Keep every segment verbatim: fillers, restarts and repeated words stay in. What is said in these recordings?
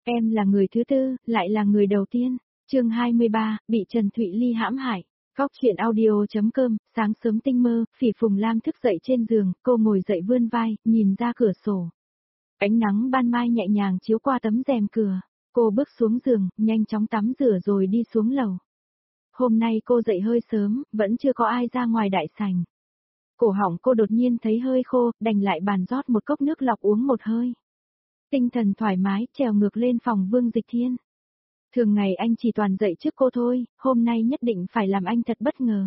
Em là người thứ tư, lại là người đầu tiên. Chương hai mươi ba, bị Trần Thụy Ly hãm hại. Góc truyện audio.com, sáng sớm tinh mơ, Phỉ Phùng Lam thức dậy trên giường, cô ngồi dậy vươn vai, nhìn ra cửa sổ. Ánh nắng ban mai nhẹ nhàng chiếu qua tấm rèm cửa. Cô bước xuống giường, nhanh chóng tắm rửa rồi đi xuống lầu. Hôm nay cô dậy hơi sớm, vẫn chưa có ai ra ngoài đại sảnh. Cổ họng cô đột nhiên thấy hơi khô, đành lại bàn rót một cốc nước lọc uống một hơi. Tinh thần thoải mái, trèo ngược lên phòng Vương Dịch Thiên. Thường ngày anh chỉ toàn dậy trước cô thôi, hôm nay nhất định phải làm anh thật bất ngờ.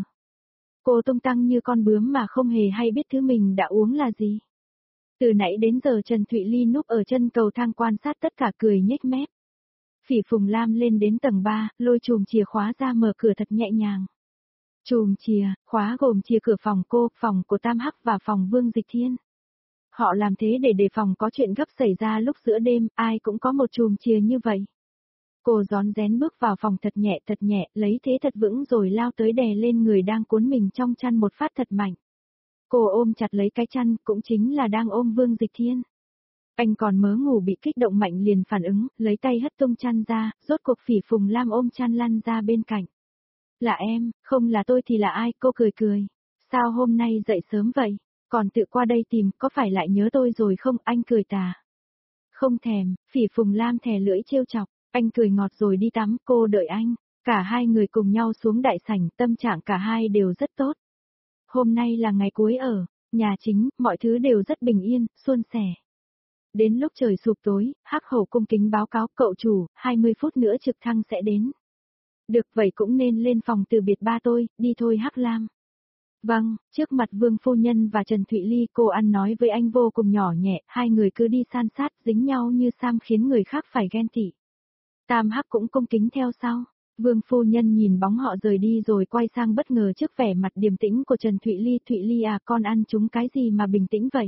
Cô tung tăng như con bướm mà không hề hay biết thứ mình đã uống là gì. Từ nãy đến giờ Trần Thụy Ly núp ở chân cầu thang quan sát tất cả cười nhếch mép. Phỉ Phùng Lam lên đến tầng ba, lôi chùm chìa khóa ra mở cửa thật nhẹ nhàng. Chùm chìa, khóa gồm chìa cửa phòng cô, phòng của Tam Hắc và phòng Vương Dịch Thiên. Họ làm thế để đề phòng có chuyện gấp xảy ra lúc giữa đêm, ai cũng có một chùm chìa như vậy. Cô rón rén bước vào phòng thật nhẹ thật nhẹ, lấy thế thật vững rồi lao tới đè lên người đang cuốn mình trong chăn một phát thật mạnh. Cô ôm chặt lấy cái chăn, cũng chính là đang ôm Vương Dịch Thiên. Anh còn mớ ngủ bị kích động mạnh liền phản ứng, lấy tay hất tung chăn ra, rốt cuộc Phỉ Phùng Lam ôm chăn lăn ra bên cạnh. Là em, không là tôi thì là ai, cô cười cười. Sao hôm nay dậy sớm vậy? Còn tự qua đây tìm, có phải lại nhớ tôi rồi không? Anh cười tà. Không thèm, Phỉ Phùng Lam thè lưỡi trêu chọc, anh cười ngọt rồi đi tắm, cô đợi anh. Cả hai người cùng nhau xuống đại sảnh, tâm trạng cả hai đều rất tốt. Hôm nay là ngày cuối ở nhà chính, mọi thứ đều rất bình yên, suôn sẻ. Đến lúc trời sụp tối, Hắc Hầu cung kính báo cáo cậu chủ, hai mươi phút nữa trực thăng sẽ đến. Được vậy cũng nên lên phòng từ biệt ba tôi, đi thôi Hắc Lam. Vâng, trước mặt Vương Phu Nhân và Trần Thụy Ly cô ăn nói với anh vô cùng nhỏ nhẹ, hai người cứ đi san sát dính nhau như sam khiến người khác phải ghen tị. Tam Hắc cũng cung kính theo sau. Vương Phu Nhân nhìn bóng họ rời đi rồi quay sang bất ngờ trước vẻ mặt điềm tĩnh của Trần Thụy Ly. Thụy Ly à, con ăn trúng cái gì mà bình tĩnh vậy?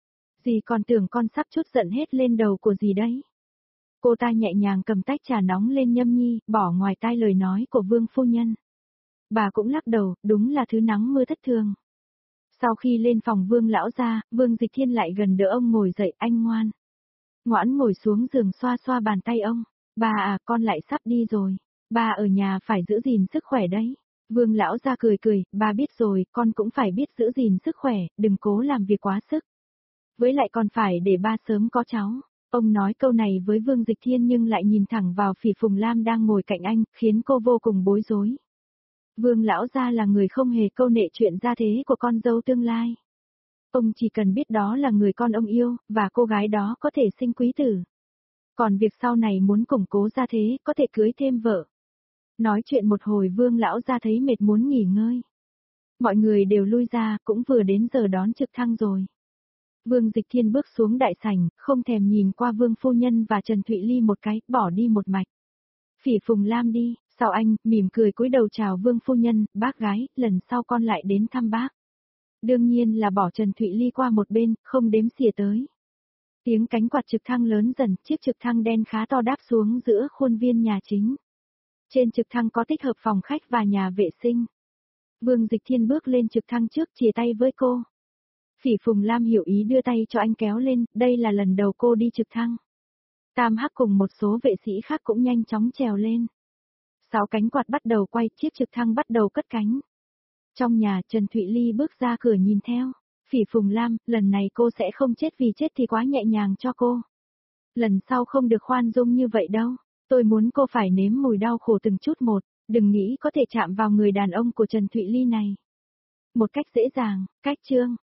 Dì còn tưởng con sắp chút giận hết lên đầu của dì đấy. Cô ta nhẹ nhàng cầm tách trà nóng lên nhâm nhi, bỏ ngoài tai lời nói của Vương Phu Nhân. Bà cũng lắc đầu, đúng là thứ nắng mưa thất thường. Sau khi lên phòng Vương lão ra, Vương Dịch Thiên lại gần đỡ ông ngồi dậy, anh ngoan. Ngoãn ngồi xuống giường xoa xoa bàn tay ông. Bà à, con lại sắp đi rồi. Bà ở nhà phải giữ gìn sức khỏe đấy. Vương lão ra cười cười, bà biết rồi, con cũng phải biết giữ gìn sức khỏe, đừng cố làm việc quá sức. Với lại còn phải để ba sớm có cháu. Ông nói câu này với Vương Dịch Thiên nhưng lại nhìn thẳng vào Phỉ Phùng Lam đang ngồi cạnh anh, khiến cô vô cùng bối rối. Vương lão gia là người không hề câu nệ chuyện gia thế của con dâu tương lai. Ông chỉ cần biết đó là người con ông yêu, và cô gái đó có thể sinh quý tử. Còn việc sau này muốn củng cố gia thế, có thể cưới thêm vợ. Nói chuyện một hồi Vương lão gia thấy mệt muốn nghỉ ngơi. Mọi người đều lui ra, cũng vừa đến giờ đón trực thăng rồi. Vương Dịch Thiên bước xuống đại sảnh, không thèm nhìn qua Vương Phu Nhân và Trần Thụy Ly một cái, bỏ đi một mạch. Phỉ Phùng Lam đi, sau anh, mỉm cười cúi đầu chào Vương Phu Nhân, bác gái, lần sau con lại đến thăm bác. Đương nhiên là bỏ Trần Thụy Ly qua một bên, không đếm xỉa tới. Tiếng cánh quạt trực thăng lớn dần, chiếc trực thăng đen khá to đáp xuống giữa khuôn viên nhà chính. Trên trực thăng có tích hợp phòng khách và nhà vệ sinh. Vương Dịch Thiên bước lên trực thăng trước, chìa tay với cô. Phỉ Phùng Lam hiểu ý đưa tay cho anh kéo lên, đây là lần đầu cô đi trực thăng. Tam Hắc cùng một số vệ sĩ khác cũng nhanh chóng trèo lên. Sáu cánh quạt bắt đầu quay, chiếc trực thăng bắt đầu cất cánh. Trong nhà, Trần Thụy Ly bước ra cửa nhìn theo. Phỉ Phùng Lam, lần này cô sẽ không chết vì chết thì quá nhẹ nhàng cho cô. Lần sau không được khoan dung như vậy đâu. Tôi muốn cô phải nếm mùi đau khổ từng chút một, đừng nghĩ có thể chạm vào người đàn ông của Trần Thụy Ly này. Một cách dễ dàng, cách chương.